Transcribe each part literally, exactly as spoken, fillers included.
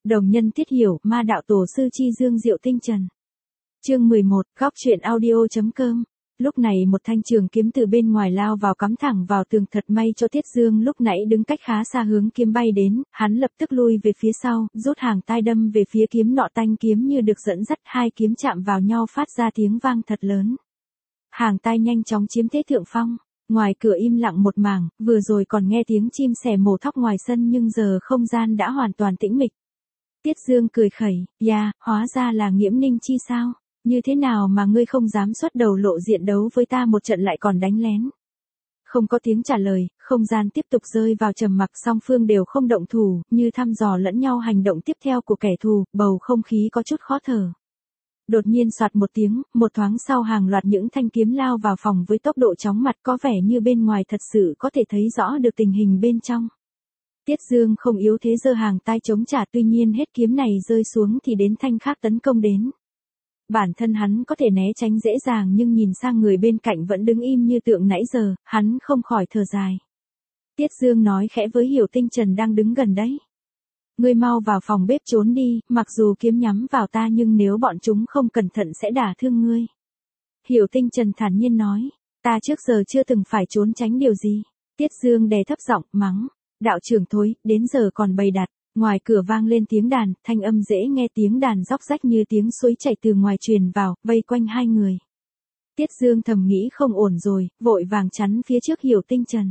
Đồng nhân Tiết Hiểu, ma đạo tổ sư Chi Dương Diệu Tinh Trần. Chương mười một, góc truyện audio.com. Lúc này một thanh trường kiếm từ bên ngoài lao vào cắm thẳng vào tường, thật may cho Tiết Dương lúc nãy đứng cách khá xa hướng kiếm bay đến, hắn lập tức lui về phía sau, rút hàng tai đâm về phía kiếm nọ, tanh kiếm như được dẫn dắt, hai kiếm chạm vào nhau phát ra tiếng vang thật lớn. Hàng tai nhanh chóng chiếm thế thượng phong. Ngoài cửa im lặng một mảng, vừa rồi còn nghe tiếng chim sẻ mổ thóc ngoài sân nhưng giờ không gian đã hoàn toàn tĩnh mịch. Tiết Dương cười khẩy, "Ya, hóa ra là Nghiễm Ninh Chi sao? Như thế nào mà ngươi không dám xuất đầu lộ diện đấu với ta một trận lại còn đánh lén?" Không có tiếng trả lời, không gian tiếp tục rơi vào trầm mặc, song phương đều không động thủ, như thăm dò lẫn nhau hành động tiếp theo của kẻ thù, bầu không khí có chút khó thở. Đột nhiên soạt một tiếng, một thoáng sau hàng loạt những thanh kiếm lao vào phòng với tốc độ chóng mặt, có vẻ như bên ngoài thật sự có thể thấy rõ được tình hình bên trong. Tiết Dương không yếu thế giơ hàng tai chống trả, tuy nhiên hết kiếm này rơi xuống thì đến thanh khác tấn công đến. Bản thân hắn có thể né tránh dễ dàng nhưng nhìn sang người bên cạnh vẫn đứng im như tượng nãy giờ, hắn không khỏi thở dài. Tiết Dương nói khẽ với Hiểu Tinh Trần đang đứng gần đấy. "Ngươi mau vào phòng bếp trốn đi, mặc dù kiếm nhắm vào ta nhưng nếu bọn chúng không cẩn thận sẽ đả thương ngươi." Hiểu Tinh Trần thản nhiên nói, "Ta trước giờ chưa từng phải trốn tránh điều gì." Tiết Dương đè thấp giọng, mắng, "Đạo trưởng thối, đến giờ còn bày đặt." Ngoài cửa vang lên tiếng đàn, thanh âm dễ nghe, tiếng đàn róc rách như tiếng suối chảy từ ngoài truyền vào, vây quanh hai người. Tiết Dương thầm nghĩ không ổn rồi, vội vàng chắn phía trước Hiểu Tinh Trần.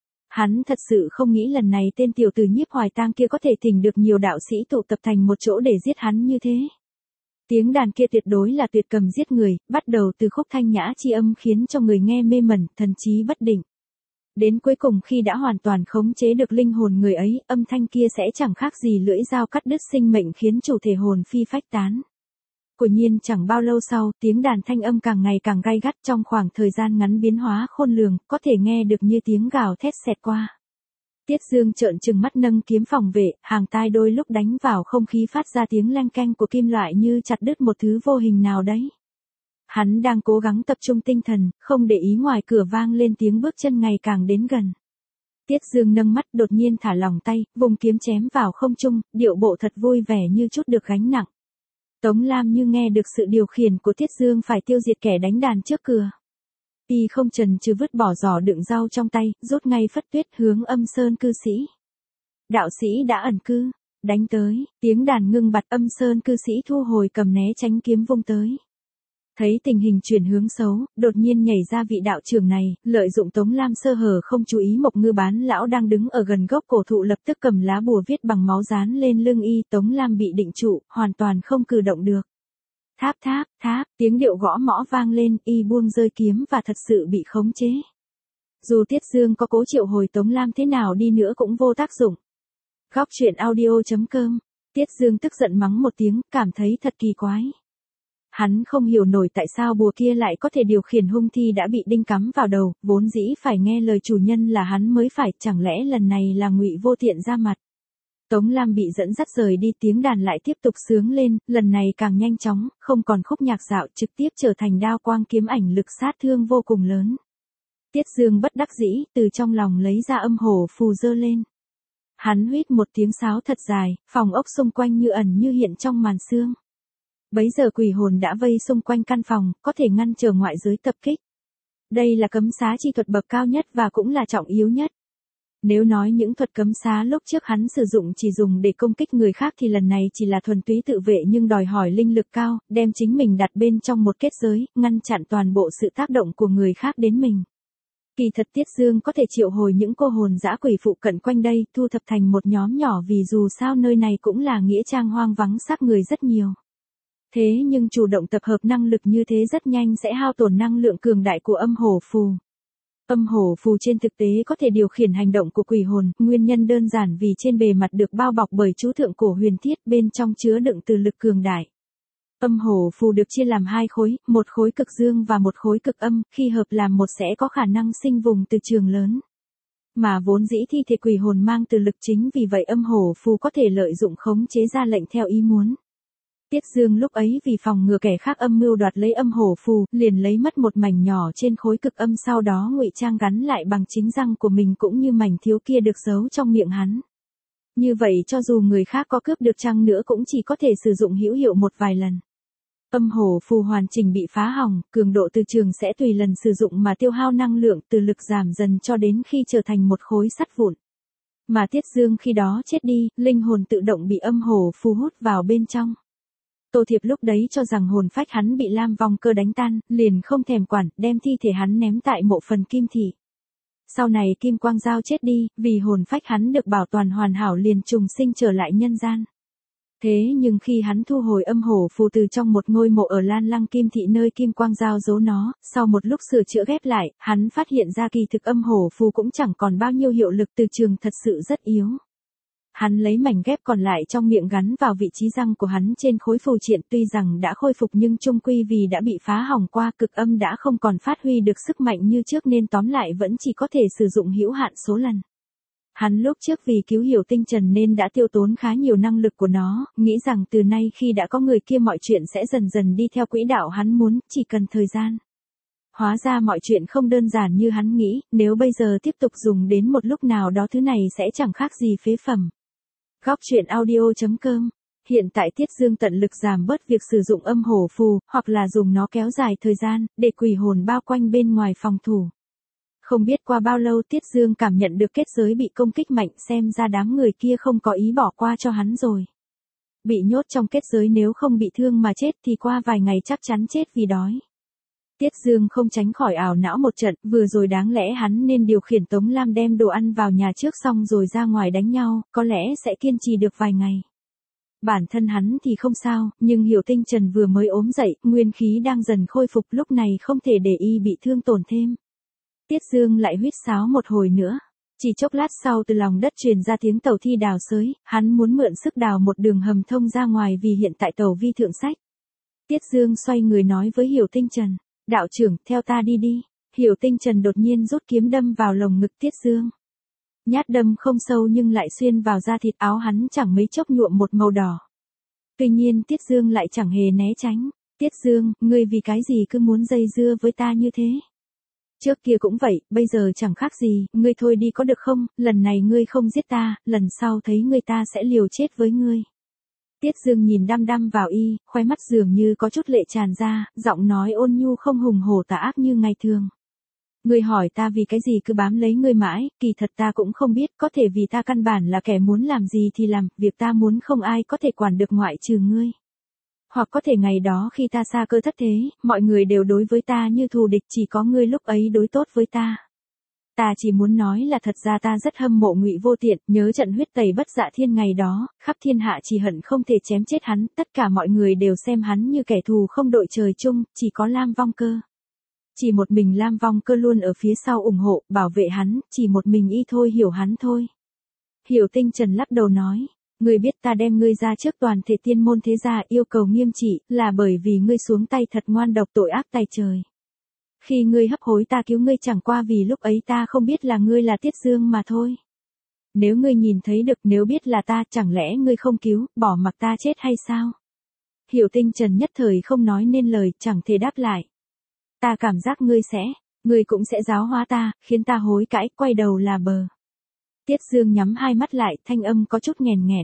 Hắn thật sự không nghĩ lần này tên tiểu tử Nhiếp Hoài Tang kia có thể thỉnh được nhiều đạo sĩ tụ tập thành một chỗ để giết hắn như thế. Tiếng đàn kia tuyệt đối là tuyệt cầm giết người, bắt đầu từ khúc thanh nhã chi âm khiến cho người nghe mê mẩn, thần trí bất định. Đến cuối cùng khi đã hoàn toàn khống chế được linh hồn người ấy, âm thanh kia sẽ chẳng khác gì lưỡi dao cắt đứt sinh mệnh khiến chủ thể hồn phi phách tán. Quả nhiên chẳng bao lâu sau, tiếng đàn thanh âm càng ngày càng gay gắt, trong khoảng thời gian ngắn biến hóa khôn lường, có thể nghe được như tiếng gào thét xẹt qua. Tiết Dương trợn trừng mắt nâng kiếm phòng vệ, hàng tai đôi lúc đánh vào không khí phát ra tiếng leng keng của kim loại như chặt đứt một thứ vô hình nào đấy. Hắn đang cố gắng tập trung tinh thần, không để ý ngoài cửa vang lên tiếng bước chân ngày càng đến gần. Tiết Dương nâng mắt, đột nhiên thả lỏng tay, vùng kiếm chém vào không trung, điệu bộ thật vui vẻ như chút được gánh nặng. Tống Lam như nghe được sự điều khiển của Tiết Dương phải tiêu diệt kẻ đánh đàn trước cửa. Y không chần chừ vứt bỏ giỏ đựng rau trong tay, rút ngay phất tuyết hướng Âm Sơn cư sĩ. Đạo sĩ đã ẩn cư, đánh tới, tiếng đàn ngưng bặt, Âm Sơn cư sĩ thu hồi cầm né tránh kiếm vung tới. Thấy tình hình chuyển hướng xấu, đột nhiên nhảy ra vị đạo trưởng này, lợi dụng Tống Lam sơ hở không chú ý Mộc Ngư Bán lão đang đứng ở gần gốc cổ thụ, lập tức cầm lá bùa viết bằng máu dán lên lưng y. Tống Lam bị định trụ, hoàn toàn không cử động được. Tháp tháp, tháp, tiếng điệu gõ mõ vang lên, y buông rơi kiếm và thật sự bị khống chế. Dù Tiết Dương có cố triệu hồi Tống Lam thế nào đi nữa cũng vô tác dụng. Góc truyện audio.com. Tiết Dương tức giận mắng một tiếng, cảm thấy thật kỳ quái. Hắn không hiểu nổi tại sao bùa kia lại có thể điều khiển hung thi đã bị đinh cắm vào đầu, vốn dĩ phải nghe lời chủ nhân là hắn mới phải, chẳng lẽ lần này là Ngụy Vô Tiện ra mặt. Tống Lam bị dẫn dắt rời đi, tiếng đàn lại tiếp tục sướng lên, lần này càng nhanh chóng, không còn khúc nhạc dạo, trực tiếp trở thành đao quang kiếm ảnh, lực sát thương vô cùng lớn. Tiết Dương bất đắc dĩ, từ trong lòng lấy ra âm hổ phù giơ lên. Hắn huýt một tiếng sáo thật dài, phòng ốc xung quanh như ẩn như hiện trong màn sương. Bấy giờ quỷ hồn đã vây xung quanh căn phòng, có thể ngăn trở ngoại giới tập kích. Đây là cấm xá chi thuật bậc cao nhất và cũng là trọng yếu nhất. Nếu nói những thuật cấm xá lúc trước hắn sử dụng chỉ dùng để công kích người khác thì lần này chỉ là thuần túy tự vệ nhưng đòi hỏi linh lực cao, đem chính mình đặt bên trong một kết giới, ngăn chặn toàn bộ sự tác động của người khác đến mình. Kỳ thật Tiết Dương có thể triệu hồi những cô hồn dã quỷ phụ cận quanh đây, thu thập thành một nhóm nhỏ vì dù sao nơi này cũng là nghĩa trang hoang vắng xác người rất nhiều. Thế nhưng chủ động tập hợp năng lực như thế rất nhanh sẽ hao tổn năng lượng cường đại của âm hổ phù. Âm hổ phù trên thực tế có thể điều khiển hành động của quỷ hồn, nguyên nhân đơn giản vì trên bề mặt được bao bọc bởi chú thượng cổ huyền thiết, bên trong chứa đựng từ lực cường đại. Âm hổ phù được chia làm hai khối, một khối cực dương và một khối cực âm, khi hợp làm một sẽ có khả năng sinh vùng từ trường lớn. Mà vốn dĩ thi thể quỷ hồn mang từ lực, chính vì vậy âm hổ phù có thể lợi dụng khống chế ra lệnh theo ý muốn. Tiết Dương lúc ấy vì phòng ngừa kẻ khác âm mưu đoạt lấy âm hổ phù, liền lấy mất một mảnh nhỏ trên khối cực âm, sau đó ngụy trang gắn lại bằng chính răng của mình cũng như mảnh thiếu kia được giấu trong miệng hắn. Như vậy cho dù người khác có cướp được chăng nữa cũng chỉ có thể sử dụng hữu hiệu một vài lần. Âm hổ phù hoàn chỉnh bị phá hỏng, cường độ từ trường sẽ tùy lần sử dụng mà tiêu hao năng lượng từ lực giảm dần cho đến khi trở thành một khối sắt vụn. Mà Tiết Dương khi đó chết đi, linh hồn tự động bị âm hổ phù hút vào bên trong. Tô Thiệp lúc đấy cho rằng hồn phách hắn bị Lam Vong Cơ đánh tan, liền không thèm quản, đem thi thể hắn ném tại mộ phần Kim Thị. Sau này Kim Quang Giao chết đi, vì hồn phách hắn được bảo toàn hoàn hảo liền trùng sinh trở lại nhân gian. Thế nhưng khi hắn thu hồi âm hổ phù từ trong một ngôi mộ ở Lan Lăng Kim Thị nơi Kim Quang Giao giấu nó, sau một lúc sửa chữa ghép lại, hắn phát hiện ra kỳ thực âm hổ phù cũng chẳng còn bao nhiêu hiệu lực từ trường thật sự rất yếu. Hắn lấy mảnh ghép còn lại trong miệng gắn vào vị trí răng của hắn trên khối phù triện, tuy rằng đã khôi phục nhưng chung quy vì đã bị phá hỏng qua, cực âm đã không còn phát huy được sức mạnh như trước nên tóm lại vẫn chỉ có thể sử dụng hữu hạn số lần. Hắn lúc trước vì cứu Hiểu Tinh Trần nên đã tiêu tốn khá nhiều năng lực của nó, nghĩ rằng từ nay khi đã có người kia mọi chuyện sẽ dần dần đi theo quỹ đạo hắn muốn, chỉ cần thời gian. Hóa ra mọi chuyện không đơn giản như hắn nghĩ, nếu bây giờ tiếp tục dùng đến một lúc nào đó thứ này sẽ chẳng khác gì phế phẩm. Góc truyện audio chấm com. Hiện tại Tiết Dương tận lực giảm bớt việc sử dụng âm hổ phù, hoặc là dùng nó kéo dài thời gian, để quỷ hồn bao quanh bên ngoài phòng thủ. Không biết qua bao lâu Tiết Dương cảm nhận được kết giới bị công kích mạnh, xem ra đám người kia không có ý bỏ qua cho hắn rồi. Bị nhốt trong kết giới nếu không bị thương mà chết thì qua vài ngày chắc chắn chết vì đói. Tiết Dương không tránh khỏi ảo não một trận, vừa rồi đáng lẽ hắn nên điều khiển Tống Lam đem đồ ăn vào nhà trước xong rồi ra ngoài đánh nhau, có lẽ sẽ kiên trì được vài ngày. Bản thân hắn thì không sao, nhưng Hiểu Tinh Trần vừa mới ốm dậy, nguyên khí đang dần khôi phục lúc này không thể để y bị thương tổn thêm. Tiết Dương lại huýt sáo một hồi nữa. Chỉ chốc lát sau từ lòng đất truyền ra tiếng tàu thi đào xới, hắn muốn mượn sức đào một đường hầm thông ra ngoài vì hiện tại tàu vi thượng sách. Tiết Dương xoay người nói với Hiểu Tinh Trần. Đạo trưởng, theo ta đi đi. Hiểu Tinh Trần đột nhiên rút kiếm đâm vào lồng ngực Tiết Dương. Nhát đâm không sâu nhưng lại xuyên vào da thịt, áo hắn chẳng mấy chốc nhuộm một màu đỏ. Tuy nhiên Tiết Dương lại chẳng hề né tránh. Tiết Dương, ngươi vì cái gì cứ muốn dây dưa với ta như thế? Trước kia cũng vậy, bây giờ chẳng khác gì, ngươi thôi đi có được không, lần này ngươi không giết ta, lần sau thấy ngươi ta sẽ liều chết với ngươi. Tiết Dương nhìn đăm đăm vào y, khóe mắt dường như có chút lệ tràn ra, giọng nói ôn nhu không hùng hổ tà ác như ngày thường. Ngươi hỏi ta vì cái gì cứ bám lấy ngươi mãi, kỳ thật ta cũng không biết, có thể vì ta căn bản là kẻ muốn làm gì thì làm, việc ta muốn không ai có thể quản được ngoại trừ ngươi. Hoặc có thể ngày đó khi ta xa cơ thất thế, mọi người đều đối với ta như thù địch, chỉ có ngươi lúc ấy đối tốt với ta. Ta chỉ muốn nói là thật ra ta rất hâm mộ Ngụy Vô Tiện, nhớ trận huyết tẩy Bất Dạ Thiên ngày đó, khắp thiên hạ chỉ hận không thể chém chết hắn, tất cả mọi người đều xem hắn như kẻ thù không đội trời chung, chỉ có Lam Vong Cơ. Chỉ một mình Lam Vong Cơ luôn ở phía sau ủng hộ, bảo vệ hắn, chỉ một mình y thôi hiểu hắn thôi. Hiểu Tinh Trần lắc đầu nói, ngươi biết ta đem ngươi ra trước toàn thể tiên môn thế gia yêu cầu nghiêm trị, là bởi vì ngươi xuống tay thật ngoan độc tội ác tay trời. Khi ngươi hấp hối ta cứu ngươi chẳng qua vì lúc ấy ta không biết là ngươi là Tiết Dương mà thôi. Nếu ngươi nhìn thấy được, nếu biết là ta, chẳng lẽ ngươi không cứu, bỏ mặc ta chết hay sao? Hiểu Tinh Trần nhất thời không nói nên lời, chẳng thể đáp lại. Ta cảm giác ngươi sẽ, ngươi cũng sẽ giáo hóa ta, khiến ta hối cãi, quay đầu là bờ. Tiết Dương nhắm hai mắt lại, thanh âm có chút nghèn nghẹn.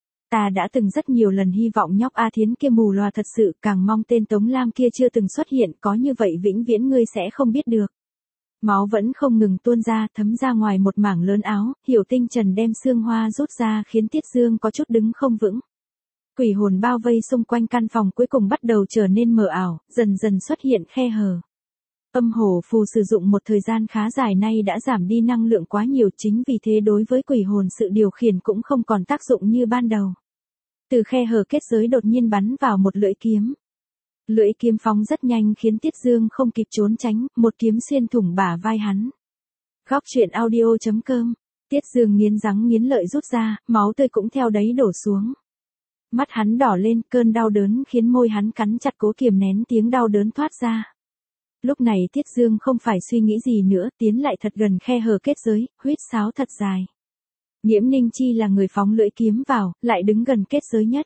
Ta đã từng rất nhiều lần hy vọng nhóc A Thiến kia mù loà thật sự, càng mong tên Tống Lam kia chưa từng xuất hiện, có như vậy vĩnh viễn ngươi sẽ không biết được. Máu vẫn không ngừng tuôn ra, thấm ra ngoài một mảng lớn áo, Hiểu Tinh Trần đem xương hoa rút ra khiến Tiết Dương có chút đứng không vững. Quỷ hồn bao vây xung quanh căn phòng cuối cùng bắt đầu trở nên mờ ảo, dần dần xuất hiện khe hở. Âm hổ phù sử dụng một thời gian khá dài nay đã giảm đi năng lượng quá nhiều, chính vì thế đối với quỷ hồn sự điều khiển cũng không còn tác dụng như ban đầu. Từ khe hở kết giới đột nhiên bắn vào một lưỡi kiếm. Lưỡi kiếm phóng rất nhanh khiến Tiết Dương không kịp trốn tránh, một kiếm xuyên thủng bả vai hắn. Góc truyện audio chấm com. Tiết Dương nghiến răng nghiến lợi rút ra, máu tươi cũng theo đấy đổ xuống. Mắt hắn đỏ lên, cơn đau đớn khiến môi hắn cắn chặt cố kiềm nén tiếng đau đớn thoát ra. Lúc này Tiết Dương không phải suy nghĩ gì nữa, tiến lại thật gần khe hở kết giới, huýt sáo thật dài. Nhiễm Ninh Chi là người phóng lưỡi kiếm vào, lại đứng gần kết giới nhất.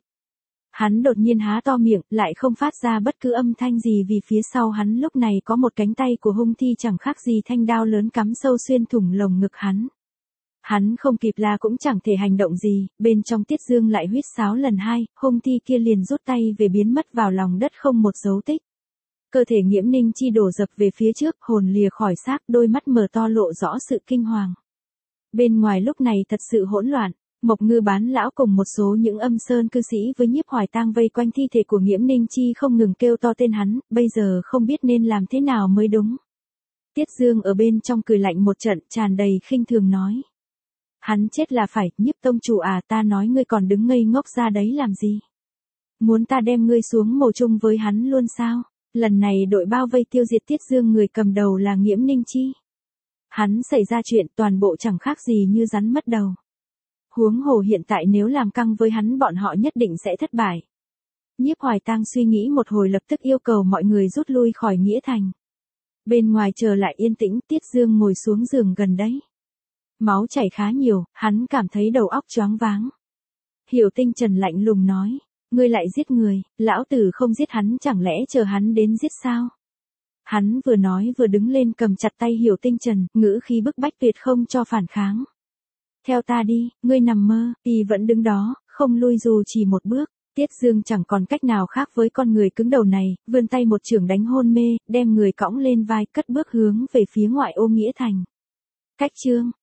Hắn đột nhiên há to miệng, lại không phát ra bất cứ âm thanh gì vì phía sau hắn lúc này có một cánh tay của hung thi chẳng khác gì thanh đao lớn cắm sâu xuyên thủng lồng ngực hắn. Hắn không kịp la cũng chẳng thể hành động gì, bên trong Tiết Dương lại huýt sáo lần hai, hung thi kia liền rút tay về biến mất vào lòng đất không một dấu tích. Cơ thể Nghiễm Ninh Chi đổ dập về phía trước, hồn lìa khỏi xác, đôi mắt mở to lộ rõ sự kinh hoàng. Bên ngoài lúc này thật sự hỗn loạn, Mộc Ngư Bán lão cùng một số những âm sơn cư sĩ với Nhiếp Hoài Tang vây quanh thi thể của Nghiễm Ninh Chi không ngừng kêu to tên hắn, bây giờ không biết nên làm thế nào mới đúng. Tiết Dương ở bên trong cười lạnh một trận, tràn đầy khinh thường nói. Hắn chết là phải, Nhiếp tông chủ à, ta nói ngươi còn đứng ngây ngốc ra đấy làm gì? Muốn ta đem ngươi xuống mồ chung với hắn luôn sao? Lần này đội bao vây tiêu diệt Tiết Dương, người cầm đầu là Nghiễm Ninh Chi. Hắn xảy ra chuyện toàn bộ chẳng khác gì như rắn mất đầu. Huống hồ hiện tại nếu làm căng với hắn bọn họ nhất định sẽ thất bại. Nhiếp Hoài Tang suy nghĩ một hồi lập tức yêu cầu mọi người rút lui khỏi Nghĩa Thành. Bên ngoài chờ lại yên tĩnh, Tiết Dương ngồi xuống giường gần đấy. Máu chảy khá nhiều, hắn cảm thấy đầu óc choáng váng. Hiểu Tinh Trần lạnh lùng nói, ngươi lại giết người, lão tử không giết hắn chẳng lẽ chờ hắn đến giết sao? Hắn vừa nói vừa đứng lên cầm chặt tay Hiểu Tinh Trần, ngữ khí bức bách tuyệt không cho phản kháng. Theo ta đi, ngươi nằm mơ, y vẫn đứng đó, không lui dù chỉ một bước. Tiết Dương chẳng còn cách nào khác với con người cứng đầu này, vươn tay một chưởng đánh hôn mê, đem người cõng lên vai, cất bước hướng về phía ngoại ô Nghĩa Thành. Cách chương